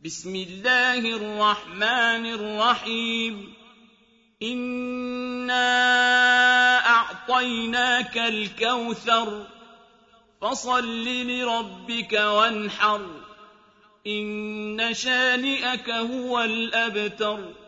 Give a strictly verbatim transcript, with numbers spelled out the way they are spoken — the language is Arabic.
بسم الله الرحمن الرحيم إنا أعطيناك الكوثر فصل لربك وانحر إن شانئك هو الأبتر